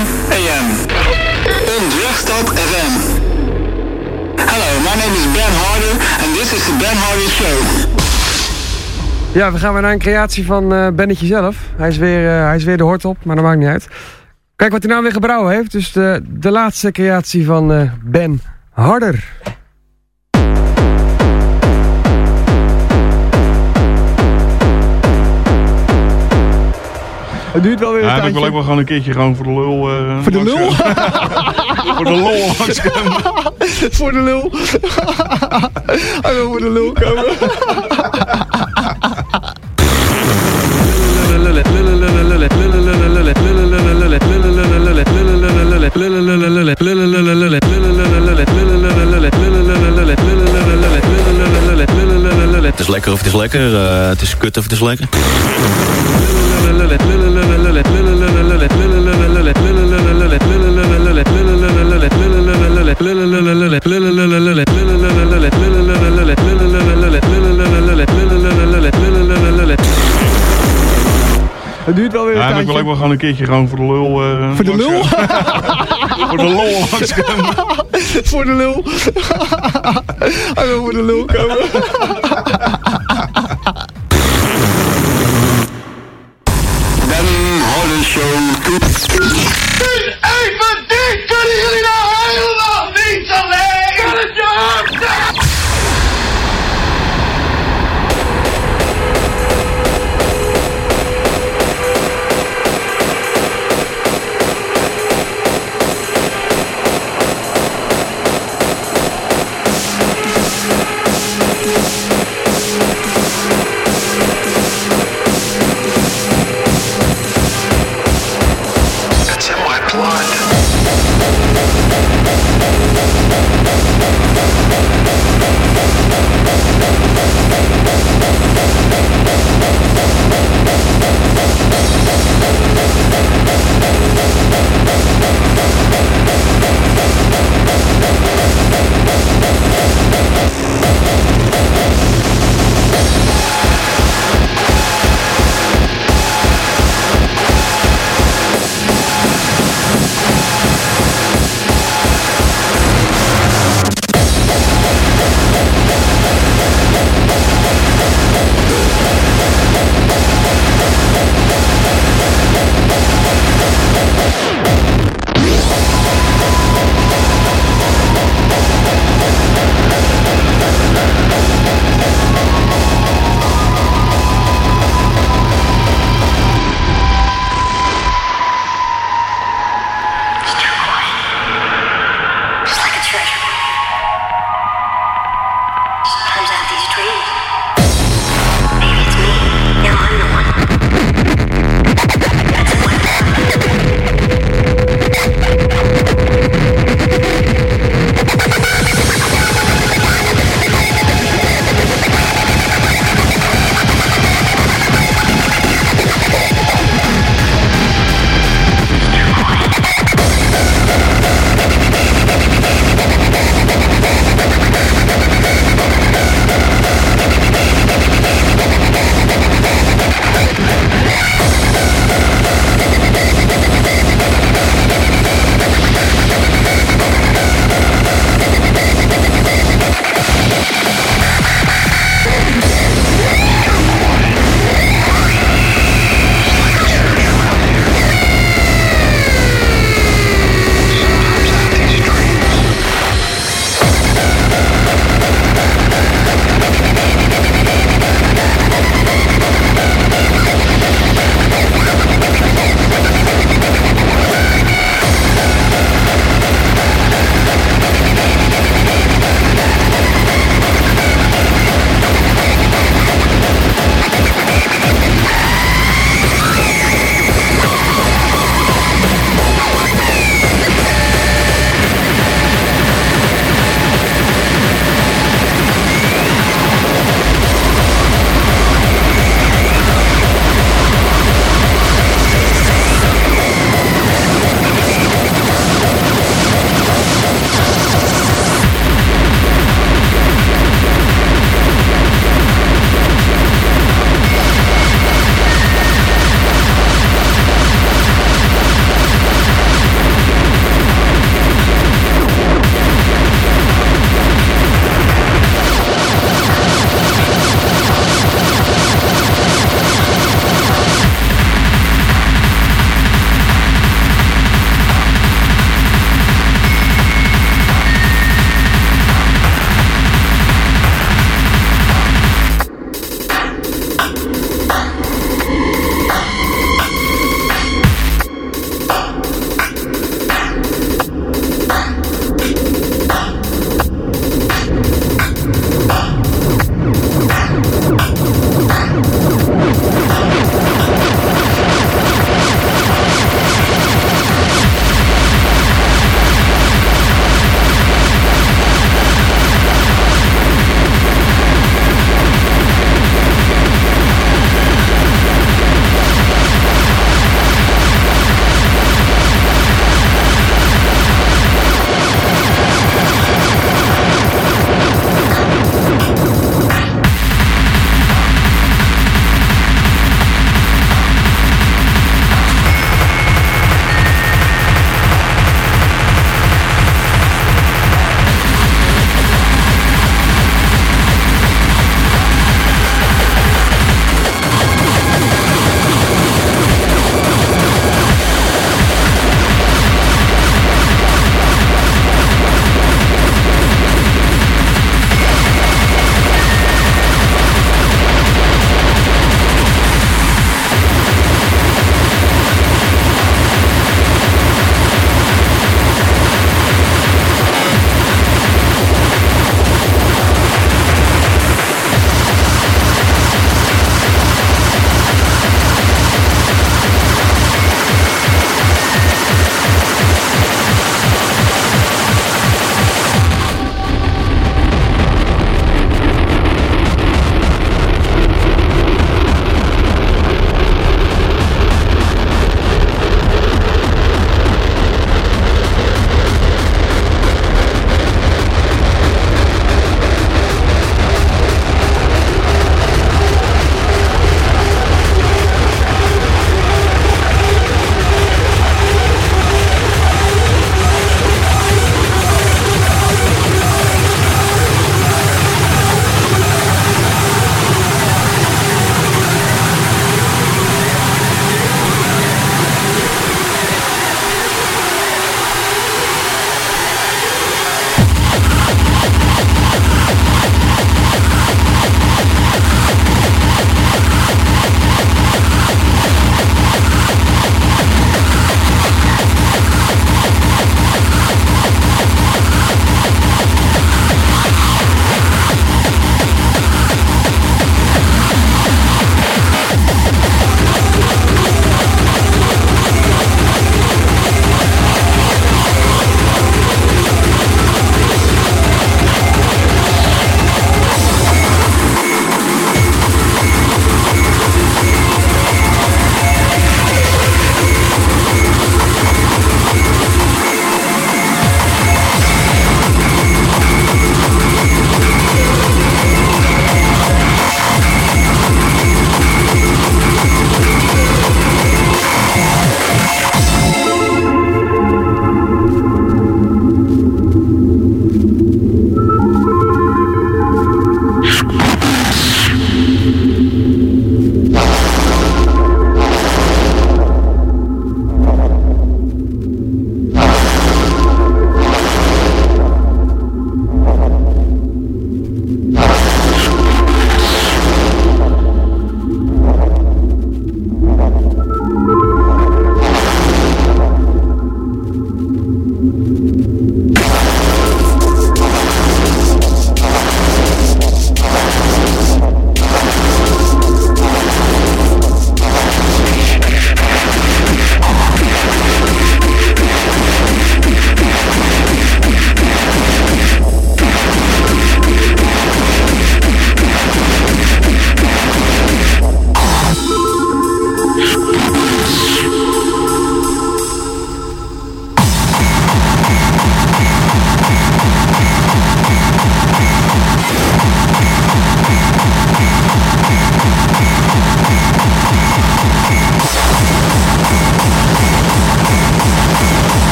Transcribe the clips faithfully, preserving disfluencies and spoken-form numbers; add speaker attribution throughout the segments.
Speaker 1: A M. Ondrechtstad F M. Hello, my name is Ben Harder and this is the Ben Harder Show.
Speaker 2: Ja, we gaan weer naar een creatie van uh, Bennetje zelf. Hij is, weer, uh, hij is weer de hort op, maar dat maakt niet uit. Kijk wat hij nou weer gebrouwen heeft. Dus de, de laatste creatie van uh, Ben Harder. Het duurt wel weer een
Speaker 3: ja,
Speaker 2: tijdje.
Speaker 3: ik wil ook wel gewoon een keertje gewoon voor de lul... Uh,
Speaker 2: voor de lul?
Speaker 3: voor de lul langskomen.
Speaker 2: Voor de lul. Hij wil voor de lul komen.
Speaker 4: Het is lekker of het is lekker, uh, het is kut of het is lekker.
Speaker 2: Het duurt wel weer een
Speaker 3: ja,
Speaker 2: tijdje.
Speaker 3: ik wil ook wel gewoon een keertje gewoon voor de lul... Uh,
Speaker 2: voor de lul?
Speaker 3: voor de lul langskomen.
Speaker 2: Voor de lul. Hij wil voor de lul komen.
Speaker 1: Ben Harder Show.
Speaker 5: Even dit kunnen jullie nou helemaal niet alleen! Kan het je hart zijn?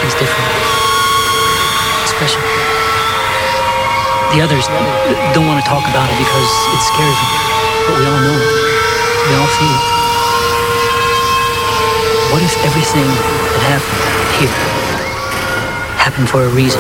Speaker 6: He's different. Special. The others don't want to talk about it because it scares them. But we all know it. We all feel it. What if everything that happened here happened for a reason?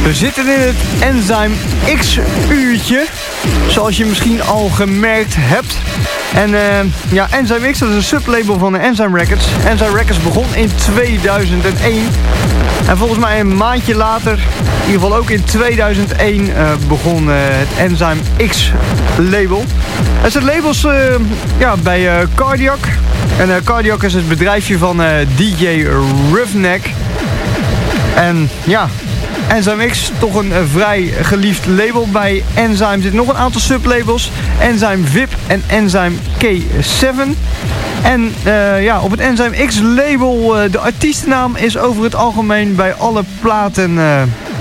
Speaker 7: We zitten in het Enzyme X uurtje, zoals je misschien al gemerkt hebt. En uh, ja, Enzyme X, dat is een sublabel van de Enzyme Records. Enzyme Records begon in tweeduizend één. En volgens mij een maandje later, in ieder geval ook in tweeduizend één, uh, begon uh, het Enzyme X label. Er zijn labels uh, ja, bij uh, Cardiac. En uh, Cardiac is het bedrijfje van uh, D J Roughneck. En ja, Enzyme X, toch een uh, vrij geliefd label. Bij Enzyme zitten nog een aantal sublabels. Enzyme V I P en Enzyme K zeven. En uh, ja, op het Enzyme X label, uh, de artiestennaam is over het algemeen bij alle platen uh,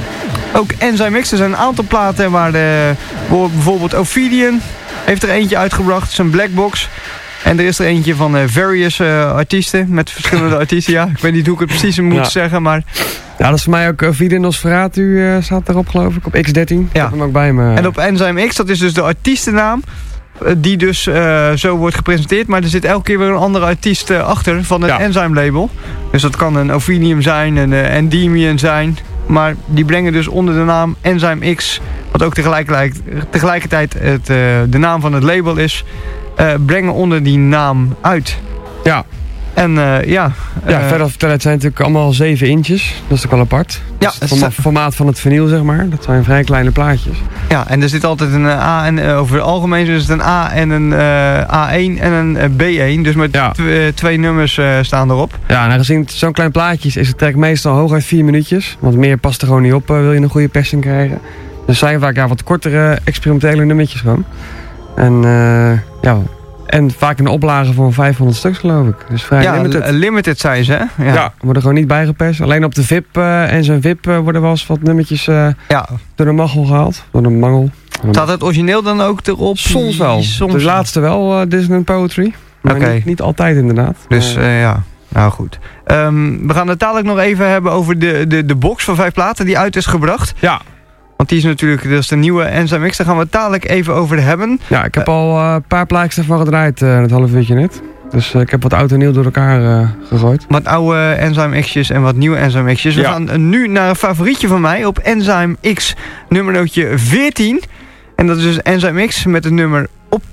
Speaker 7: ook Enzyme X. Er zijn een aantal platen waar de, bijvoorbeeld Ophidian heeft er eentje uitgebracht, zijn Blackbox. En er is er eentje van uh, various uh, artiesten, met verschillende artiesten, ja. Ik weet niet hoe ik het precies moet ja. zeggen, maar...
Speaker 2: Ja, dat is voor mij ook Ophidian Nosferatu uh, staat erop, geloof ik, op X dertien. Ja. Ik heb hem ook bij me.
Speaker 7: En op Enzyme X, dat is dus de artiestennaam, die dus uh, zo wordt gepresenteerd. Maar er zit elke keer weer een andere artiest uh, achter van het ja. Enzyme label. Dus dat kan een Ophidium zijn, een uh, Endymion zijn. Maar die brengen dus onder de naam Enzyme X, wat ook tegelijkertijd, tegelijkertijd het, uh, de naam van het label is, uh, brengen onder die naam uit.
Speaker 2: Ja.
Speaker 7: En uh, ja...
Speaker 2: Ja,
Speaker 7: uh,
Speaker 2: verder vertellen, het zijn natuurlijk allemaal zeven inches. Dat is ook wel apart.
Speaker 7: Ja,
Speaker 2: het forma formaat van het vinyl, zeg maar. Dat zijn vrij kleine plaatjes.
Speaker 7: Ja, en er zit altijd een A en uh, over het algemeen is het een A en een uh, A één en een uh, B één. Dus met ja. twee nummers uh, staan erop.
Speaker 2: Ja, en aangezien het zo'n klein plaatje is, is het track meestal hooguit vier minuutjes. Want meer past er gewoon niet op, uh, wil je een goede persing krijgen. Dus zijn vaak ja, wat kortere, experimentele nummertjes gewoon. En uh, ja... En vaak een oplage voor vijfhonderd stuks, geloof ik. Dus vrij
Speaker 7: ja,
Speaker 2: limited.
Speaker 7: limited zijn ze, hè? Ja,
Speaker 2: ja, worden gewoon niet bijgeperst. Alleen op de V I P uh, en zijn V I P uh, worden wel eens wat nummertjes uh, ja. door de mangel gehaald. Door de mangel.
Speaker 7: Staat het origineel dan ook erop?
Speaker 2: Soms wel. Soms. De laatste wel, uh, Dissonant Poetry. Maar okay. niet, niet altijd inderdaad.
Speaker 7: Dus uh, ja, nou goed. Um, we gaan het dadelijk nog even hebben over de, de, de box van vijf platen die uit is gebracht.
Speaker 2: Ja.
Speaker 7: Want die is natuurlijk, dat is de nieuwe Enzyme X, daar gaan we het dadelijk even over hebben.
Speaker 2: Ja, ik heb uh, al een uh, paar plaatjes ervan gedraaid, uh, het half uurtje net. Dus uh, ik heb wat oud en nieuw door elkaar uh, gegooid.
Speaker 7: Wat oude Enzyme X'jes en wat nieuwe Enzyme X'jes. We ja. gaan uh, nu naar een favorietje van mij op Enzyme X nummernootje veertien. En dat is dus Enzyme X met het nummer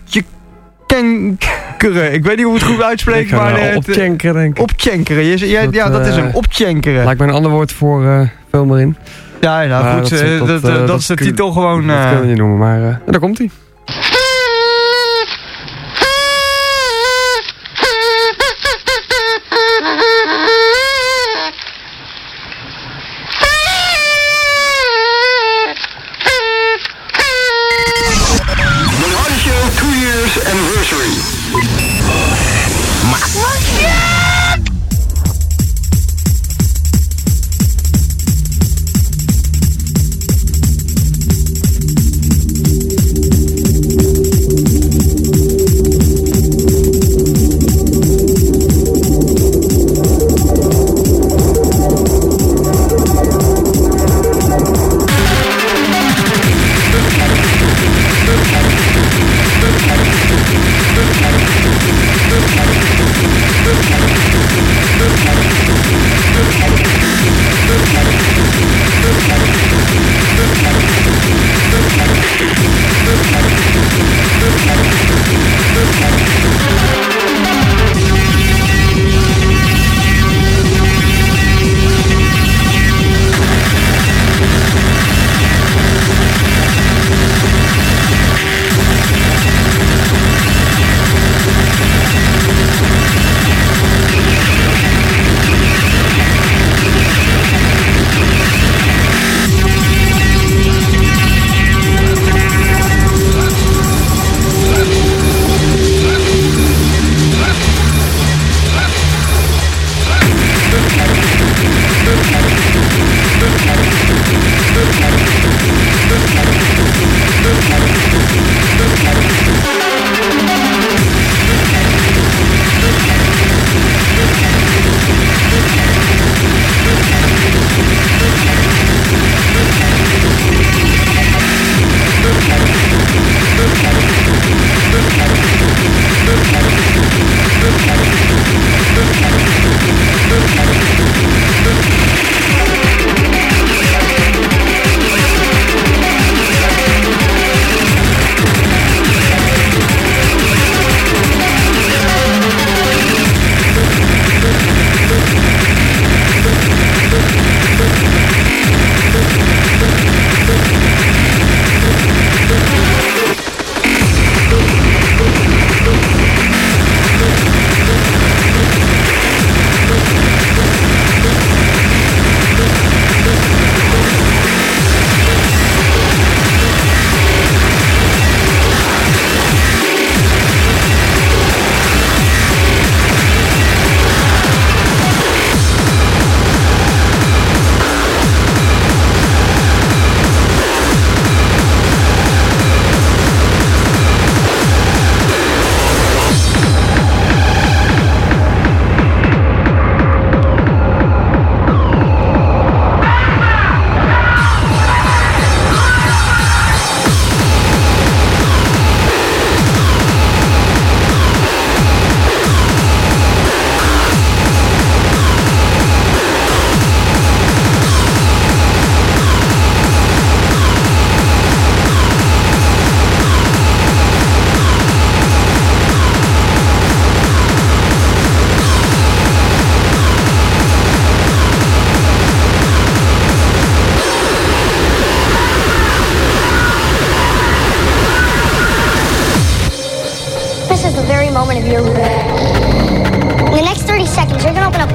Speaker 7: Optjenkeren. Ik weet niet hoe het goed uitspreekt, maar... Uh,
Speaker 2: Optjenkeren, denk ik.
Speaker 7: Optjenkeren, je, ja, dat, ja, dat is hem, Optjenkeren.
Speaker 2: Lijkt mij een ander woord voor, uh, veel meer in.
Speaker 7: Ja, nou maar goed, dat, dat, dat, dat, dat is de titel gewoon...
Speaker 2: Dat uh, kunnen we niet noemen, maar uh, daar komt hij.
Speaker 1: The Hardy Show two years anniversary.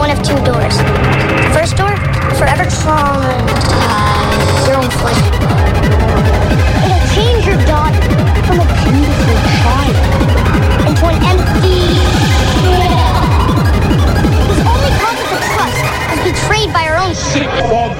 Speaker 8: one of two doors. The first door, forever traumatize your own flesh. It'll change your daughter from a beautiful child into an empty shell. Whose only cause of the trust is betrayed by her own sick father.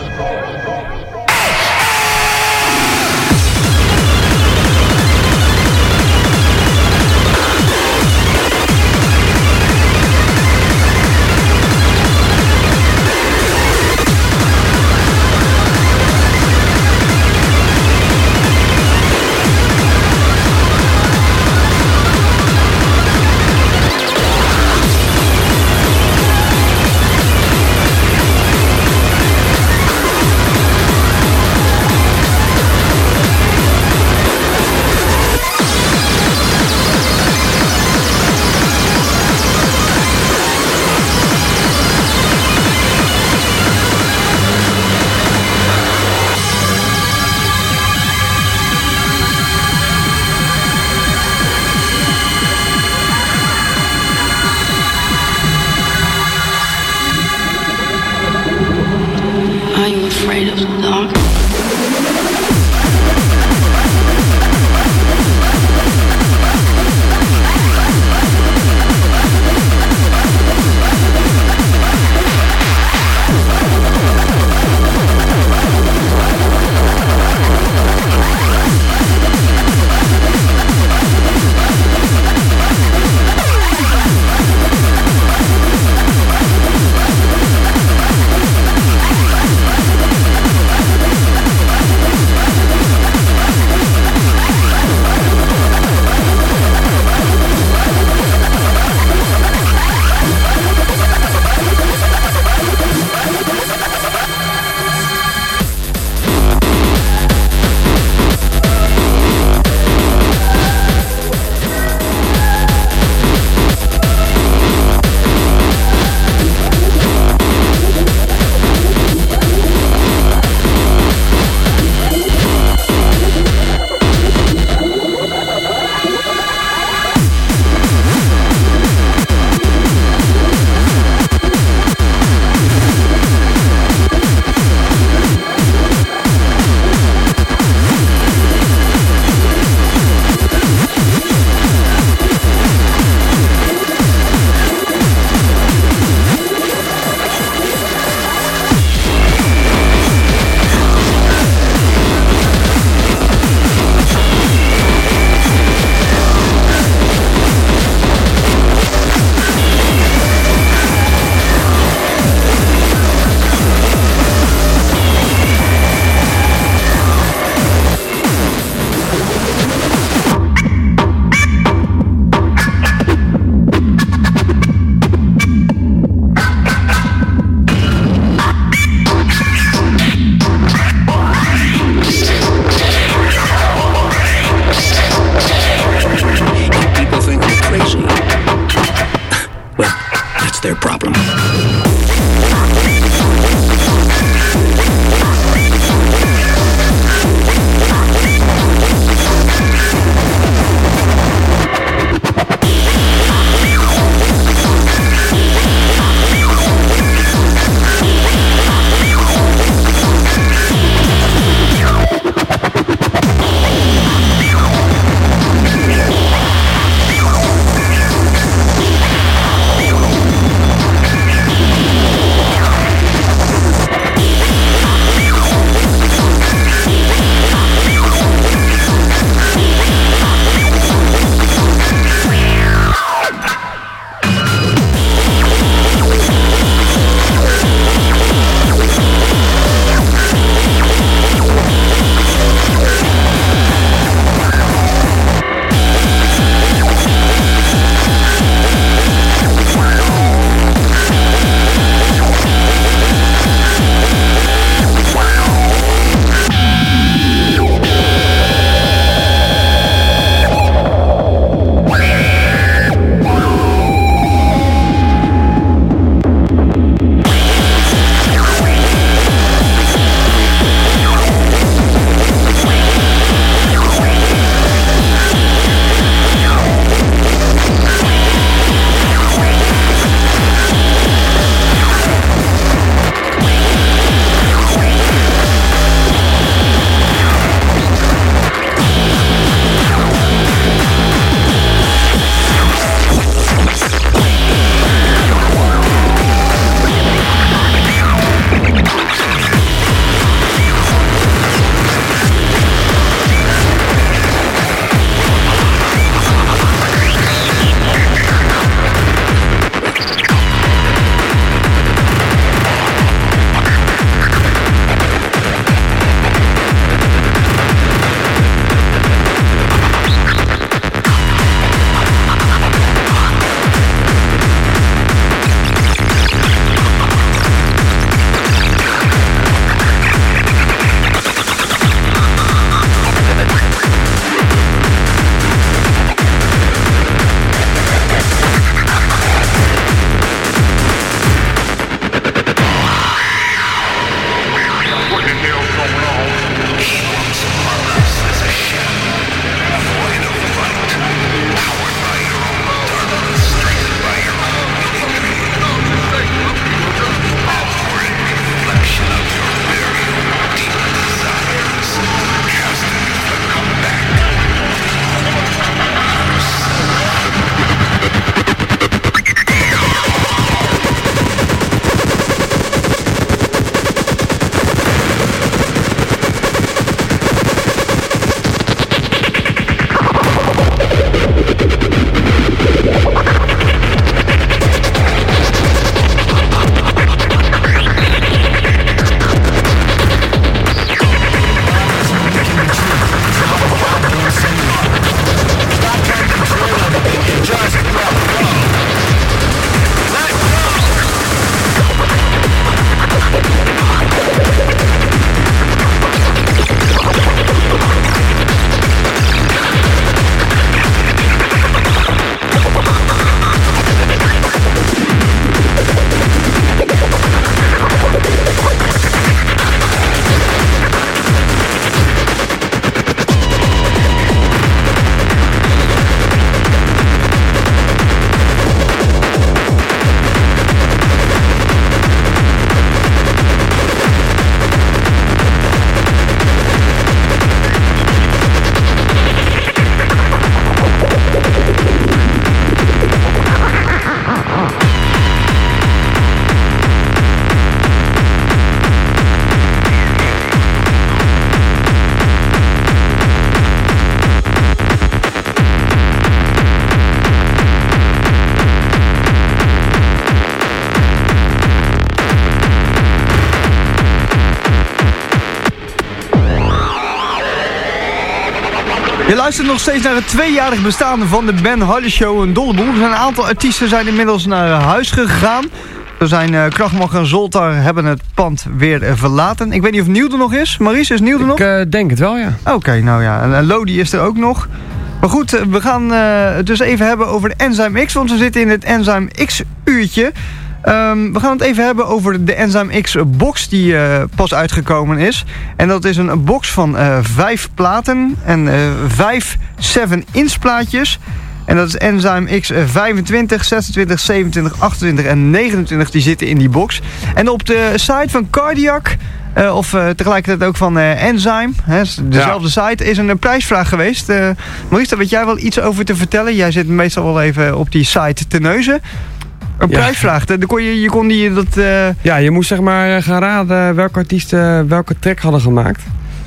Speaker 7: Je luistert nog steeds naar het tweejarig bestaan van de Ben Hardy Show, een dolle boel. Er zijn een aantal artiesten zijn inmiddels naar huis gegaan. Er zijn uh, Krachtmag en Zoltar hebben het pand weer uh, verlaten. Ik weet niet of Nieuw er nog is. Maurice, is Nieuw er nog?
Speaker 2: Ik uh, denk het wel, ja.
Speaker 7: Oké, okay, nou ja. En, en Lodi is er ook nog. Maar goed, uh, we gaan uh, het dus even hebben over de Enzyme X. Want we zitten in het Enzyme X uurtje. Um, we gaan het even hebben over de Enzyme X box die uh, pas uitgekomen is. En dat is een box van uh, vijf platen en uh, vijf seven inch plaatjes. En dat is Enzyme X vijfentwintig, zesentwintig, zevenentwintig, achtentwintig en negenentwintig. Die zitten in die box. En op de site van Cardiac, uh, of uh, tegelijkertijd ook van uh, Enzyme, hè, dezelfde ja. site, is een, een prijsvraag geweest. Uh, Maurice, daar weet jij wel iets over te vertellen. Jij zit meestal wel even op die site te neuzen. Een ja. prijsvraag. Dan kon je, je kon die dat. Uh...
Speaker 2: Ja, je moest zeg maar gaan raden welke artiesten welke track hadden gemaakt.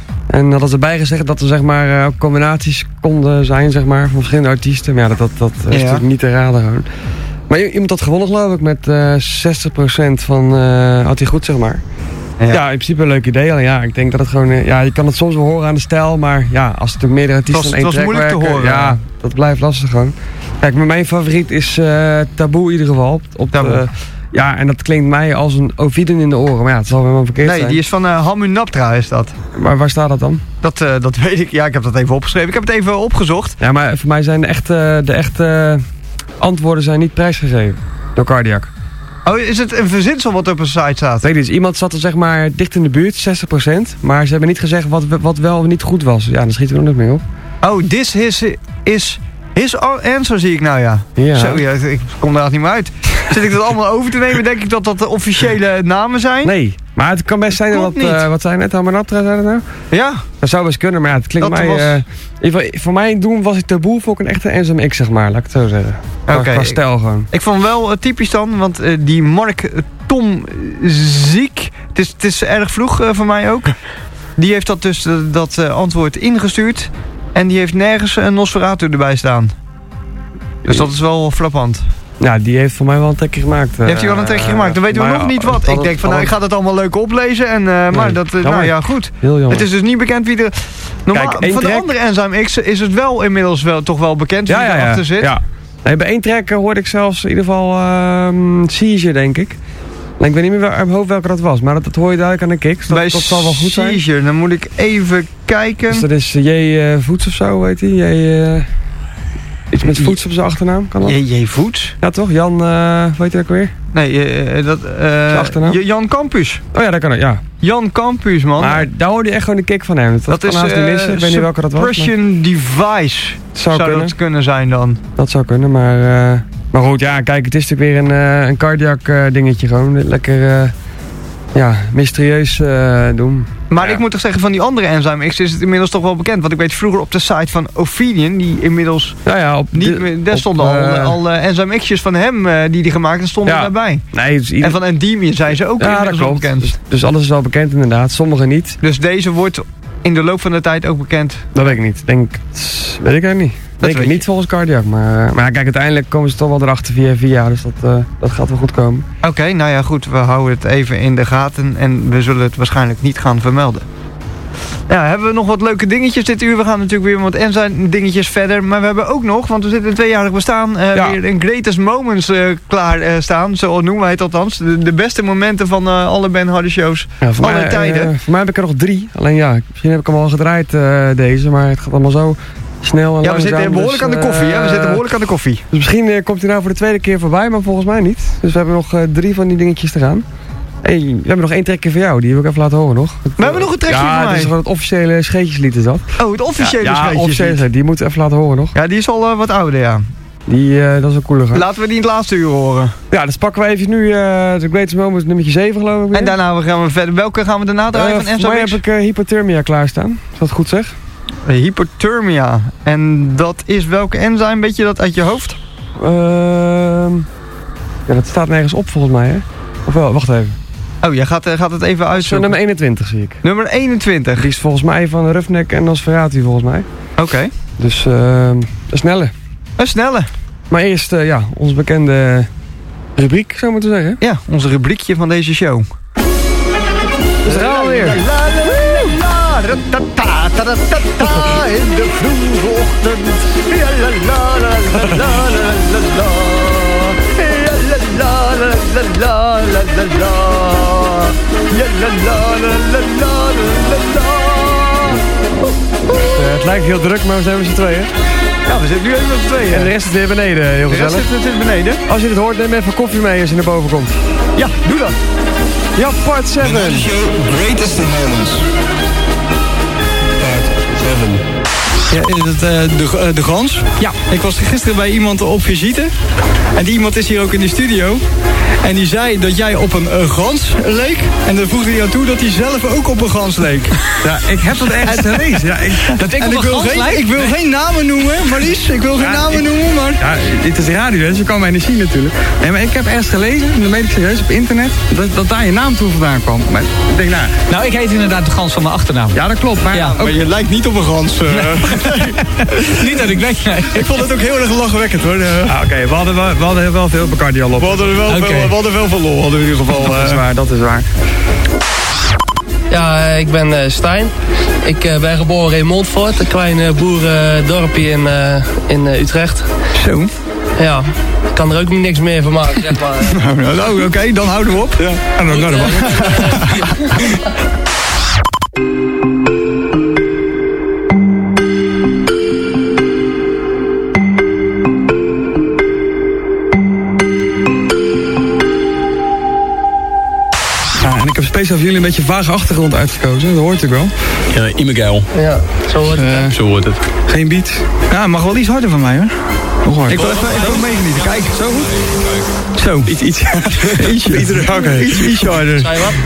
Speaker 2: En dat had erbij gezegd dat er zeg maar uh, combinaties konden zijn zeg maar van verschillende artiesten. Maar ja, dat, dat, dat is ja. natuurlijk niet te raden gewoon. Maar iemand had gewonnen geloof ik met uh, zestig procent van uh, had hij goed zeg maar. Ja. ja, in principe een leuk idee. Alleen ja, ik denk dat het gewoon uh, ja, je kan het soms wel horen aan de stijl, maar ja, als het er meerdere artiesten in één track werken,
Speaker 7: moeilijk te horen.
Speaker 2: Ja, ja, dat blijft lastig gewoon. Kijk, maar mijn favoriet is uh, Taboe in ieder geval. Op, op de, ja, en dat klinkt mij als een Ovieden in de oren. Maar ja, het zal wel verkeerd
Speaker 7: nee,
Speaker 2: zijn.
Speaker 7: Nee, die is van uh, Hamunaptra is dat.
Speaker 2: Maar waar staat dat dan?
Speaker 7: Dat, uh, dat weet ik. Ja, ik heb dat even opgeschreven. Ik heb het even opgezocht.
Speaker 2: Ja, maar voor mij zijn de echte, de echte antwoorden zijn niet prijsgegeven door Cardiac.
Speaker 7: Oh, is het een verzinsel wat op een site staat?
Speaker 2: Weet je, dus iemand zat er zeg maar dicht in de buurt, zestig procent. Maar ze hebben niet gezegd wat, wat wel of niet goed was. Ja, dan schieten we er nog mee op.
Speaker 7: Oh, this is... is His answer zie ik nou ja.
Speaker 2: ja.
Speaker 7: Zo, ja, ik kom daar niet meer uit. Zit ik dat allemaal over te nemen, denk ik dat dat de officiële namen zijn?
Speaker 2: Nee, maar het kan best zijn dat... Uh, wat zijn net, Hamunaptra zei dat nou?
Speaker 7: Ja.
Speaker 2: Dat zou best kunnen, maar ja, het klinkt dat mij... Was... Uh, in ieder geval, voor mij doen was ik Taboe, vond ik een echte Enzyme X, zeg maar. Laat ik het zo zeggen. Oké. Okay. Qua stijl gewoon.
Speaker 7: Ik vond wel uh, typisch dan, want uh, die Mark uh, Tom Ziek... Het is, het is erg vroeg uh, voor mij ook. Die heeft dat dus uh, dat uh, antwoord ingestuurd. En die heeft nergens een Nosferatu erbij staan. Dus dat is wel frappant.
Speaker 2: Ja, die heeft voor mij wel een trekje gemaakt. Uh,
Speaker 7: heeft hij wel een trekje gemaakt? Dan weten we nog niet wat. Ik denk van, nou, ik ga dat allemaal leuk oplezen. En, uh, nee, maar dat, uh, nou ja, goed.
Speaker 2: Het
Speaker 7: is dus niet bekend wie er... Normaal, Kijk, van track... de andere Enzyme X is het wel inmiddels wel, toch wel bekend wie
Speaker 2: ja, ja,
Speaker 7: erachter
Speaker 2: ja.
Speaker 7: zit.
Speaker 2: Ja. Nee, bij één track hoorde ik zelfs in ieder geval um, Seizure, denk ik. Ik weet niet meer uit mijn hoofd welke dat was, maar dat, dat hoor je duidelijk aan de kicks. Dat,
Speaker 7: bij
Speaker 2: dat zal wel goed zijn.
Speaker 7: Seizure, dan moet ik even kijken.
Speaker 2: Dus dat is J. Uh, Voets of zo, weet hij? J. Uh, iets met Voets op zijn achternaam, kan dat?
Speaker 7: J. J. Voets?
Speaker 2: Ja toch? Jan, uh, weet je dat ook weer?
Speaker 7: Nee, uh, dat... Uh, zijn
Speaker 2: achternaam?
Speaker 7: Jan Campus.
Speaker 2: Oh ja, dat kan het, ja.
Speaker 7: Jan Campus, man.
Speaker 2: Maar daar hoorde je echt gewoon de kick van hem. Dat,
Speaker 7: dat
Speaker 2: kan
Speaker 7: is
Speaker 2: haast niet missen. Ik weet niet welke dat was.
Speaker 7: Suppression Device
Speaker 2: zou,
Speaker 7: zou
Speaker 2: kunnen.
Speaker 7: dat kunnen zijn dan.
Speaker 2: Dat zou kunnen, maar... Uh, maar goed, ja, kijk, het is natuurlijk weer een, uh, een cardiac uh, dingetje gewoon. Lekker, uh, ja, mysterieus uh, doen.
Speaker 7: Maar
Speaker 2: ja.
Speaker 7: ik moet toch zeggen, van die andere Enzyme X is het inmiddels toch wel bekend. Want ik weet vroeger op de site van Ophidian, die inmiddels...
Speaker 2: Ja, ja, op
Speaker 7: niet meer, daar stonden op, al, uh, al uh, Enzyme X'jes van hem uh, die hij gemaakt heeft, stonden ja. daarbij.
Speaker 2: Nee, dus ieder...
Speaker 7: En van Endymion zijn ze ook
Speaker 2: ja,
Speaker 7: inmiddels wel bekend.
Speaker 2: Dus, dus alles is wel bekend inderdaad, sommige niet.
Speaker 7: Dus deze wordt in de loop van de tijd ook bekend?
Speaker 2: Dat weet ik niet. Denk, weet ik eigenlijk niet. Dat denk ik niet volgens Cardiac. Maar, maar kijk, uiteindelijk komen ze toch wel erachter via via. Dus dat, uh, dat gaat wel goed komen.
Speaker 7: Oké, okay, nou ja goed. We houden het even in de gaten. En we zullen het waarschijnlijk niet gaan vermelden. Ja, hebben we nog wat leuke dingetjes dit uur. We gaan natuurlijk weer met Enzyme dingetjes verder. Maar we hebben ook nog, want we zitten in tweejarig bestaan, uh, ja. weer een Greatest Moments uh, klaar uh, staan. Zo noemen wij het althans. De, de beste momenten van uh, alle Ben Hardy shows.
Speaker 2: Ja, voor
Speaker 7: alle
Speaker 2: mij,
Speaker 7: tijden.
Speaker 2: Uh, voor mij heb ik er nog drie. Alleen ja, misschien heb ik hem al gedraaid uh, deze. Maar het gaat allemaal zo snel en
Speaker 7: ja, we zitten behoorlijk
Speaker 2: dus,
Speaker 7: aan de koffie. Uh, hè? We zitten behoorlijk aan de koffie.
Speaker 2: Dus misschien uh, komt hij nou voor de tweede keer voorbij, maar volgens mij niet. Dus we hebben nog uh, drie van die dingetjes te gaan. Hey, we hebben nog één trekje voor jou, die wil ik even laten horen nog. Het,
Speaker 7: we hebben nog een trekje
Speaker 2: ja,
Speaker 7: voor mij.
Speaker 2: Ja, het is gewoon het officiële scheetjeslied is dat.
Speaker 7: Oh, het officiële
Speaker 2: ja,
Speaker 7: scheetjeslied.
Speaker 2: Ja, officiële, die moeten we even laten horen nog.
Speaker 7: Ja, die is al uh, wat ouder, ja.
Speaker 2: Die, uh, dat is een coole gang.
Speaker 7: Laten we die in het laatste uur horen.
Speaker 2: Ja, dus pakken we even nu uh, de Greatest Moments nummertje zeven geloof ik weer.
Speaker 7: En daarna gaan we verder. Welke gaan we daarna draaien uh, van Enzo?
Speaker 2: Voor mij heb ik uh, Hypothermia klaarstaan. Is dat goed zeg?
Speaker 7: Uh, Hypothermia. En dat is welke enzyme? Weet je dat uit je hoofd?
Speaker 2: Uh, ja, dat staat nergens op volgens mij, hè? Of wel, wacht even.
Speaker 7: Oh, jij gaat, uh, gaat het even uitzoeken.
Speaker 2: Nummer eenentwintig zie ik.
Speaker 7: Nummer eenentwintig.
Speaker 2: Die is volgens mij van Roughneck en Nosferatu volgens mij.
Speaker 7: Oké. Okay.
Speaker 2: Dus uh, een snelle.
Speaker 7: Een snelle.
Speaker 2: Maar eerst, uh, ja, onze bekende rubriek, zou ik moeten zeggen.
Speaker 7: Ja, onze rubriekje van deze show.
Speaker 2: Dus daar alweer.
Speaker 7: ta ta ta ta in de vroege ochtend. Ja la la la la la la la la. Ja la la la la la la la la. Ja la la la la la la la.
Speaker 2: Uh, het lijkt heel druk, maar we zijn met z'n tweeën.
Speaker 7: Ja, we zitten nu even met z'n tweeën.
Speaker 2: En de rest is weer beneden, heel
Speaker 7: De
Speaker 2: gezellig.
Speaker 7: rest zit, zit beneden.
Speaker 2: Als je het hoort, neem even koffie mee als je naar boven komt.
Speaker 7: Ja, doe dat.
Speaker 2: Ja, part zeven.
Speaker 1: The show Greatest Moments. Part zeven.
Speaker 9: Ja, is het uh, de, uh, de Gans? Ja. Ik was gisteren bij iemand op visite. En die iemand is hier ook in de studio. En die zei dat jij op een uh, gans leek. En dan voegde hij aan toe dat hij zelf ook op een gans leek.
Speaker 2: Ja, ik heb dat ergens gelezen. Ja, ik,
Speaker 9: dat ik
Speaker 2: en
Speaker 9: op
Speaker 2: ik
Speaker 9: een
Speaker 2: wil
Speaker 9: gans
Speaker 2: geen,
Speaker 9: lijk? Ik wil
Speaker 2: nee.
Speaker 9: geen namen noemen, Marlies. Ik wil geen
Speaker 2: ja,
Speaker 9: namen
Speaker 2: ik,
Speaker 9: noemen, maar...
Speaker 2: Ja, het is radio, dus je kan mij niet zien natuurlijk. Nee, maar ik heb ergens gelezen, en dat meen ik serieus, op internet, dat, dat daar je naam toe vandaan kwam. Maar ik denk, nou...
Speaker 10: Nou, ik heet inderdaad de Gans van mijn achternaam.
Speaker 2: Ja, dat klopt. Maar,
Speaker 9: ja,
Speaker 2: ook,
Speaker 9: maar je lijkt niet op een gans. Uh.
Speaker 10: Nee. Niet dat ik weet. Nee.
Speaker 9: Ik vond het ook heel erg lachwekkend hoor. Uh.
Speaker 2: Ah, Oké, okay, we, hadden wel, we hadden wel veel Bacardi al op.
Speaker 9: We hadden er wel, okay. veel, we hadden wel veel lol, hadden we in ieder geval.
Speaker 2: Dat is waar, dat is waar.
Speaker 11: Ja, ik ben uh, Stijn. Ik uh, ben geboren in Montfort, een klein uh, boerendorpje in, uh, in uh, Utrecht.
Speaker 9: Zo.
Speaker 11: Ja, ik kan er ook niet niks meer van maken, zeg maar.
Speaker 9: nou, nou, nou, Oké, okay, dan houden we op. Ja,
Speaker 2: en dan, nou, dan Ik heb speciaal voor jullie een beetje vage achtergrond uitgekozen, dat hoort ik wel.
Speaker 4: Ja, Immegeil.
Speaker 11: Ja, zo hoort het.
Speaker 4: Uh, zo hoort het.
Speaker 2: Geen beat.
Speaker 9: Ja, mag wel iets harder van mij hoor.
Speaker 2: Hoe hard?
Speaker 9: Ik wil even, even meegenieten. Kijk, zo goed. Zo.
Speaker 2: Iets, iets.
Speaker 9: Ietsje.
Speaker 2: Iets, okay.
Speaker 9: iets, iets harder.
Speaker 11: Zei wat?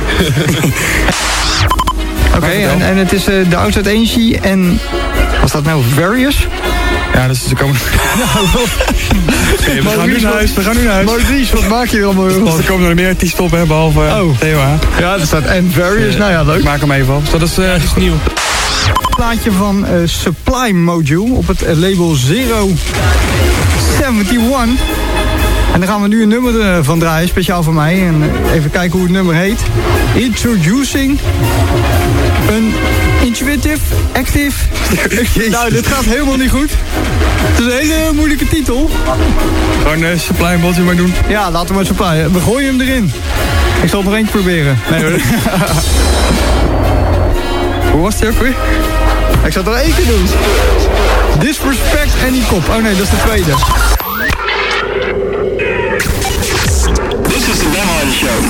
Speaker 9: Oké, okay, en, en het is uh, de Outside Energy en... Was dat nou Various?
Speaker 2: Ja, dus ze komen... okay, we, gaan nu naar huis, we gaan nu naar huis.
Speaker 9: Maurice, wat maak je er allemaal?
Speaker 2: Dus er komen er meer artiesten op, hè, behalve oh. Theo H.
Speaker 9: Ja, er staat en Various, uh, nou ja, leuk.
Speaker 2: Ik maak hem even op. Dat is, uh,
Speaker 11: is nieuw.
Speaker 9: Plaatje van uh, Supply Module op het uh, label zero eenenzeventig. En daar gaan we nu een nummer uh, van draaien, speciaal voor mij. En uh, even kijken hoe het nummer heet. Introducing een Intuitive Active. Nou, dit gaat helemaal niet goed. Het is een hele moeilijke titel.
Speaker 2: Gewoon uh, Supply Module maar doen.
Speaker 9: Ja, laten we maar Supply. We gooien hem erin. Ik zal het nog eentje proberen. Nee hoor.
Speaker 2: Hoe was die ook weer?
Speaker 9: Ik zal het nog één keer doen. Disrespect en die kop. Oh nee, dat is de tweede.
Speaker 1: This is the Ben Hardy Show.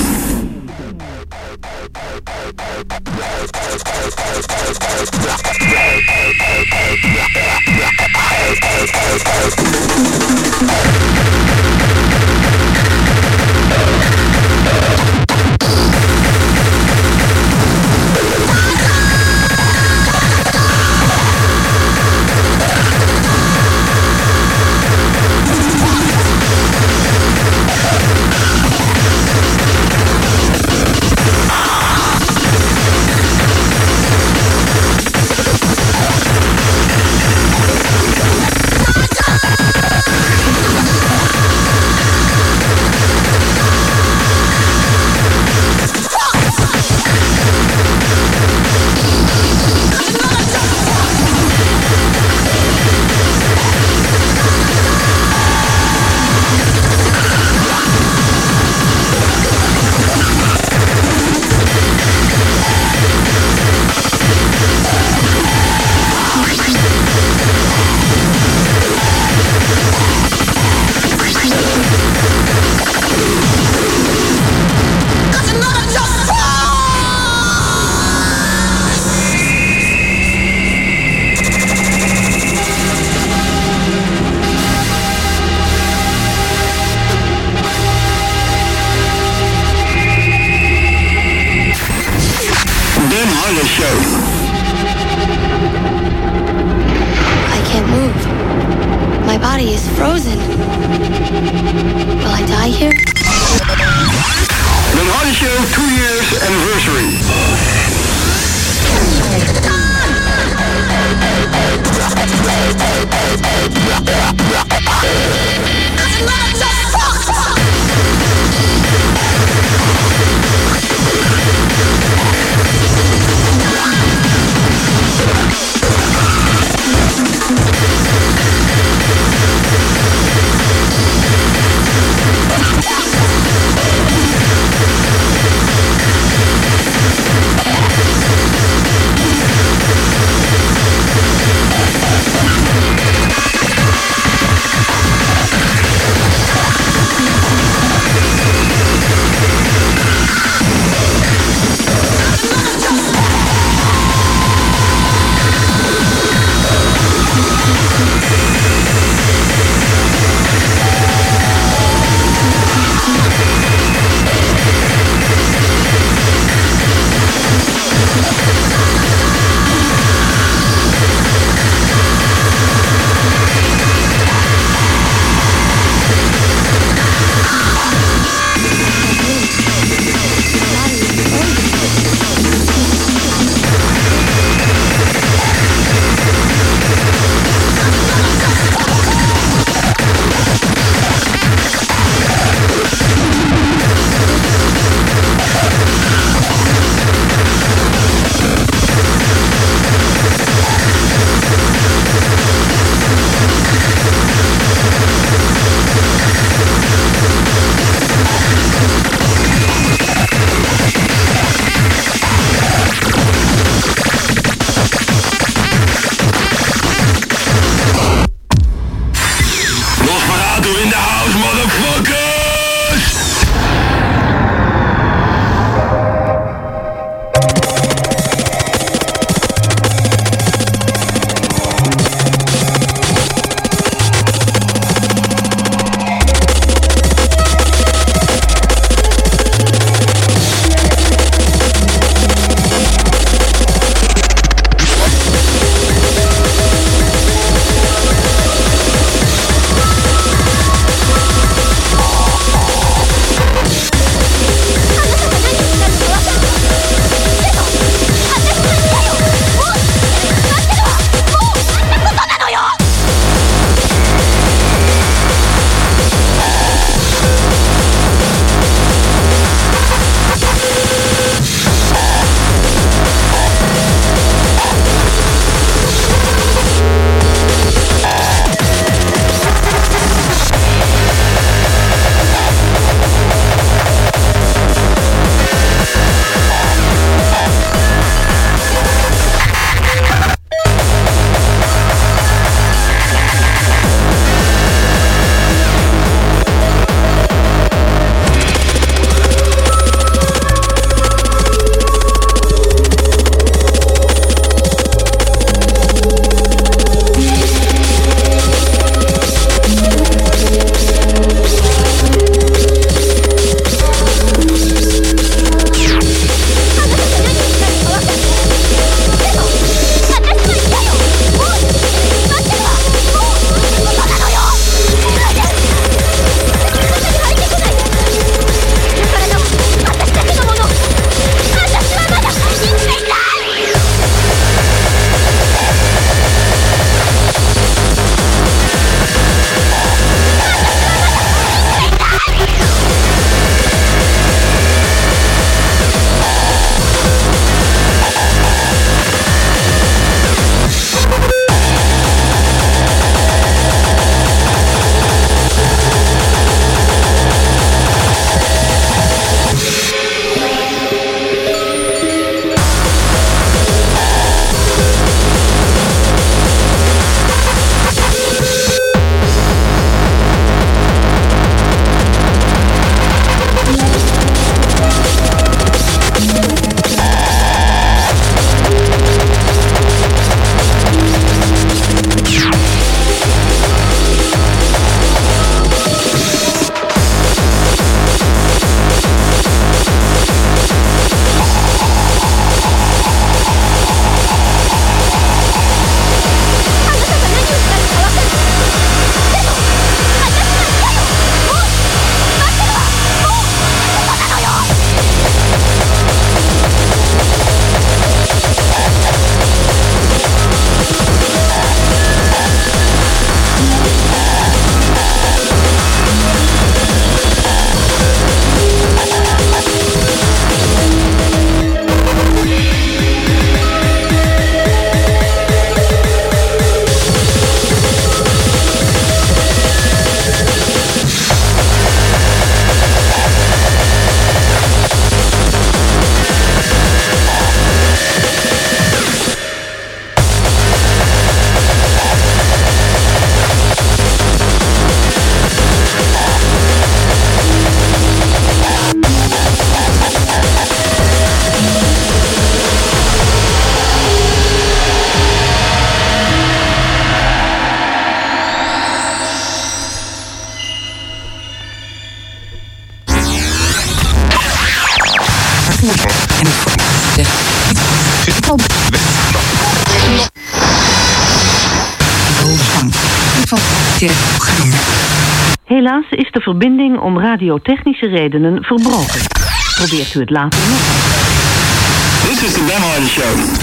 Speaker 12: verkeersprogramma.
Speaker 13: Helaas is de verbinding om radiotechnische redenen verbroken. Probeert u het later nog?
Speaker 1: This is the Ben Hardy Show.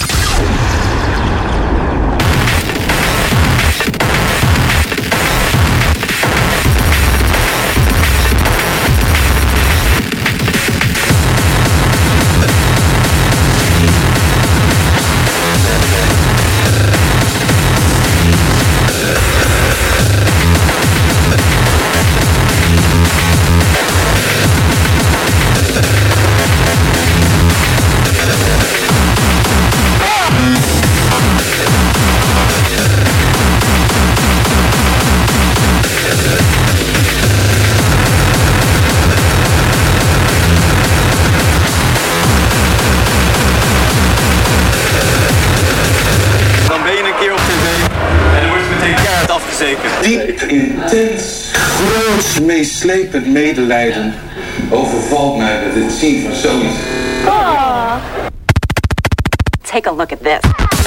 Speaker 14: Diep, intens, groot, meeslepend medelijden overvalt mij met het zien van zoiets.
Speaker 15: Oh. Take a look at this.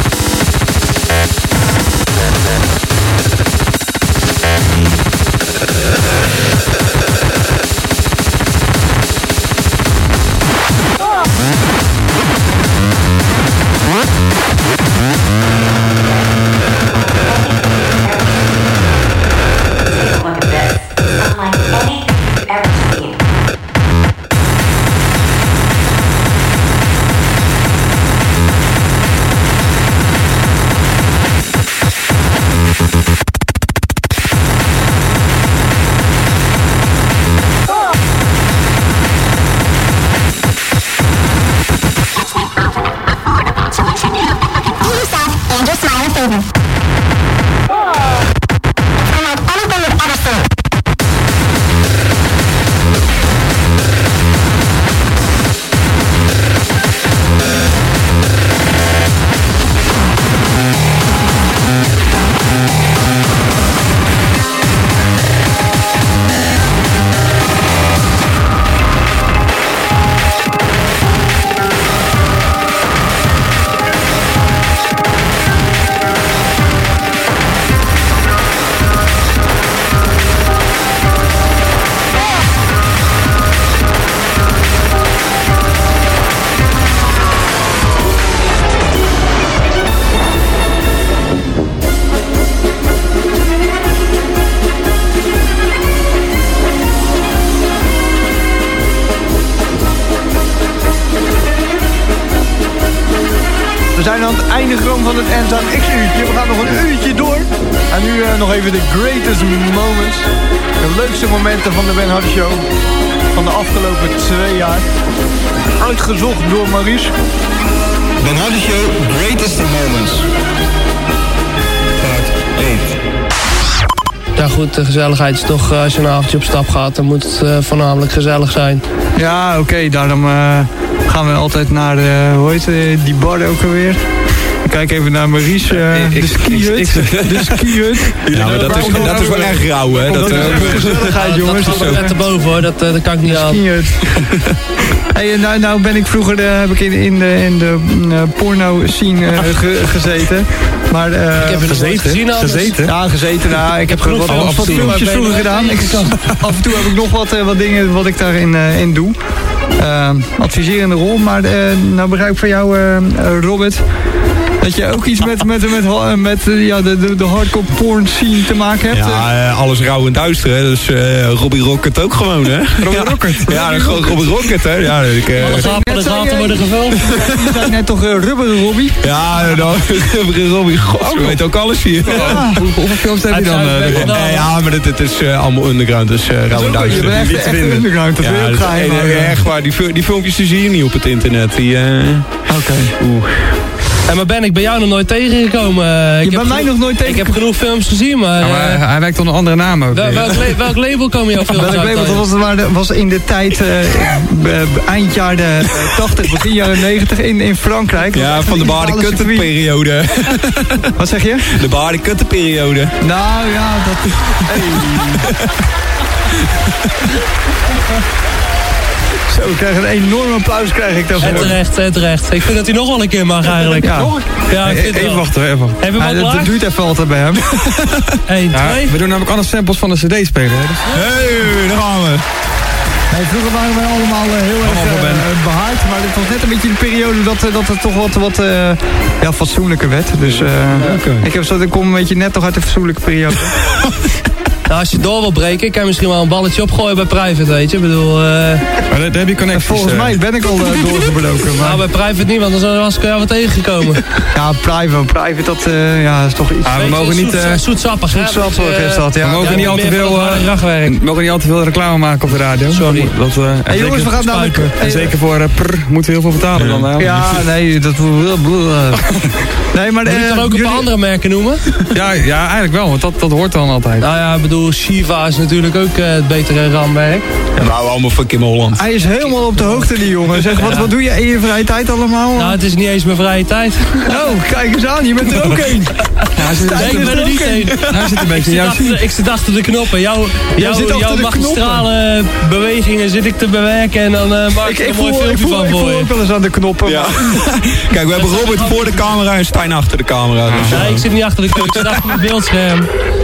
Speaker 7: We zijn aan het einde gekomen van het Enzyme X-uurtje. We gaan nog een uurtje door. En nu uh, nog even de greatest moments. De leukste momenten van de Ben Hardy Show. Van de afgelopen twee jaar. Uitgezocht door Maurice.
Speaker 1: Ben Hardy Show, greatest moments. Part één.
Speaker 11: Ja goed, de gezelligheid is toch, uh, als je een avondje op stap gaat, dan moet het uh, voornamelijk gezellig zijn.
Speaker 9: Ja, oké, okay, daarom uh, gaan we altijd naar, uh, hoe heet uh, die bar ook alweer? Kijk even naar Maurice, uh, de skihut. De skihut.
Speaker 4: Ja, maar dat is, dat is wel erg rauw, hè? Dat,
Speaker 9: dat is uh, gezelligheid, jongens.
Speaker 11: Dat gaat net erboven, hoor. Dat, uh, dat kan ik niet aan.
Speaker 9: Skihut. Hey, nou, nou ben ik vroeger, uh, heb ik in, in de, in de uh, porno scene uh, ge, gezeten. Maar, uh,
Speaker 11: ik heb er gezeten. Gezien,
Speaker 9: gezeten? Ja, gezeten. Nou, ik heb wat, wat, wat filmpjes vroeger gedaan. Ik, af en toe heb ik nog wat, uh, wat dingen wat ik daarin uh, in doe. Uh, adviserende rol. Maar uh, nou begrijp ik van jou, uh, uh, Robert, dat je ook iets met, met, met, met ja, de, de, de hardcore porn scene te maken hebt.
Speaker 4: Ja, uh, alles rauw en duister, hè. Dus uh, Robbie Rocket ook gewoon, hè.
Speaker 9: Robbie ja. Rocket?
Speaker 4: Ja, Robbie Rocket, Robbie Rocket hè. Ja, ik, uh,
Speaker 11: alle gaten, de gaten worden gevuld.
Speaker 7: Je zei net toch uh, Rubber Robbie?
Speaker 4: Ja, nou, Rubber Robbie, god, je weet ook alles hier.
Speaker 9: Ja. Hoe, hoeveel films heb je dan? Uh,
Speaker 4: uh, ja, maar dit, dit is uh, allemaal underground, dus uh, rauw en duister.
Speaker 7: Je bent echt, echt underground, dat
Speaker 4: ja,
Speaker 7: wil je ook geheim.
Speaker 4: Echt waar, die, die filmpjes die zie je niet op het internet. Uh...
Speaker 9: Oké. Okay.
Speaker 4: Oeh.
Speaker 11: En maar ben ik bij jou nog nooit tegengekomen? Uh,
Speaker 7: je bent mij nog nooit tegen.
Speaker 11: Ik heb genoeg films gezien, maar... Uh,
Speaker 9: ja, maar hij, hij werkt onder een andere naam ook.
Speaker 11: Wel, welk, la welk label komen jouw films
Speaker 7: welk
Speaker 11: uit?
Speaker 7: Label, dat was, was in de tijd, uh, eind jaren tachtig, begin jaren negentig in, in Frankrijk.
Speaker 4: Ja, van de baarde-kutten-periode.
Speaker 7: Wat zeg je?
Speaker 4: De baarde-kutten-periode.
Speaker 7: Nou ja, dat... Hey. Zo, ik krijg een enorme applaus krijg ik daarvoor.
Speaker 11: En terecht, en terecht. Ik vind dat hij nog wel een keer mag eigenlijk.
Speaker 7: Ja,
Speaker 11: ja ik vind
Speaker 2: Even wachten, even wachten.
Speaker 11: Heb je hem al
Speaker 7: ja,
Speaker 11: klaar?
Speaker 7: dat duurt even altijd bij hem.
Speaker 11: één,
Speaker 2: Ja,
Speaker 11: twee.
Speaker 2: we doen namelijk alle samples van de cd spelen. Hè, dus.
Speaker 3: Hey, daar gaan we.
Speaker 7: Nee, vroeger waren wij allemaal uh, heel erg uh, behaard, maar dit was net een beetje de periode dat, uh, dat het toch wat, wat uh, ja, fatsoenlijker werd. Dus uh, okay. ik, heb zo, ik kom een beetje net toch uit de fatsoenlijke periode.
Speaker 11: Nou, als je door wil breken, kan je misschien wel een balletje opgooien bij Private, weet je. Ik bedoel... Uh...
Speaker 2: Maar daar heb je connecties.
Speaker 7: Volgens uh... mij ben ik al uh, doorgebroken. Maar...
Speaker 11: Nou, bij Private niet, want dan was ik jou wat tegengekomen.
Speaker 7: Ja, Private, Private, dat uh, ja, is toch iets...
Speaker 2: Ah, we mogen niet... Uh,
Speaker 11: zoetsappig,
Speaker 7: zoetsappig uh, is dat, ja.
Speaker 2: We mogen,
Speaker 11: ja,
Speaker 2: niet, al te veel, uh, we mogen niet al te veel reclame maken op de radio.
Speaker 11: Sorry.
Speaker 2: Dat, uh,
Speaker 7: hey, jongens, we gaan namelijk...
Speaker 2: En zeker voor uh, prr, moeten we heel veel betalen dan. Uh,
Speaker 7: ja, nee, dat... nee, maar...
Speaker 11: Moet je dan ook een paar andere merken noemen?
Speaker 2: Ja, ja, eigenlijk wel, want dat, dat hoort dan altijd.
Speaker 11: Nou ja, ik bedoel, Shiva is natuurlijk ook uh, het betere rammerk.
Speaker 3: Ja, we houden allemaal van Kim Holland.
Speaker 7: Hij is helemaal op de hoogte, die jongen. Zeg, wat, wat doe je in je vrije tijd allemaal?
Speaker 11: Nou, het is niet eens mijn vrije tijd.
Speaker 7: Nou, kijk eens aan, je bent er ook één.
Speaker 2: Ja, hij zit,
Speaker 11: nee, ik ben er niet één.
Speaker 2: Hij zit een beetje in jouw
Speaker 11: achter, Ik zit achter de knoppen. Jouw, jouw, jouw magistrale bewegingen zit ik te bewerken en dan uh, maak ik, ik er een mooi filmpje van voor je.
Speaker 7: Ik voel ook wel eens aan de knoppen.
Speaker 3: Ja. Kijk, we hebben Robert voor de camera en Stijn achter de camera.
Speaker 11: Dus, uh, nee, ik zit niet achter de knoppen, ik zit achter het beeldscherm.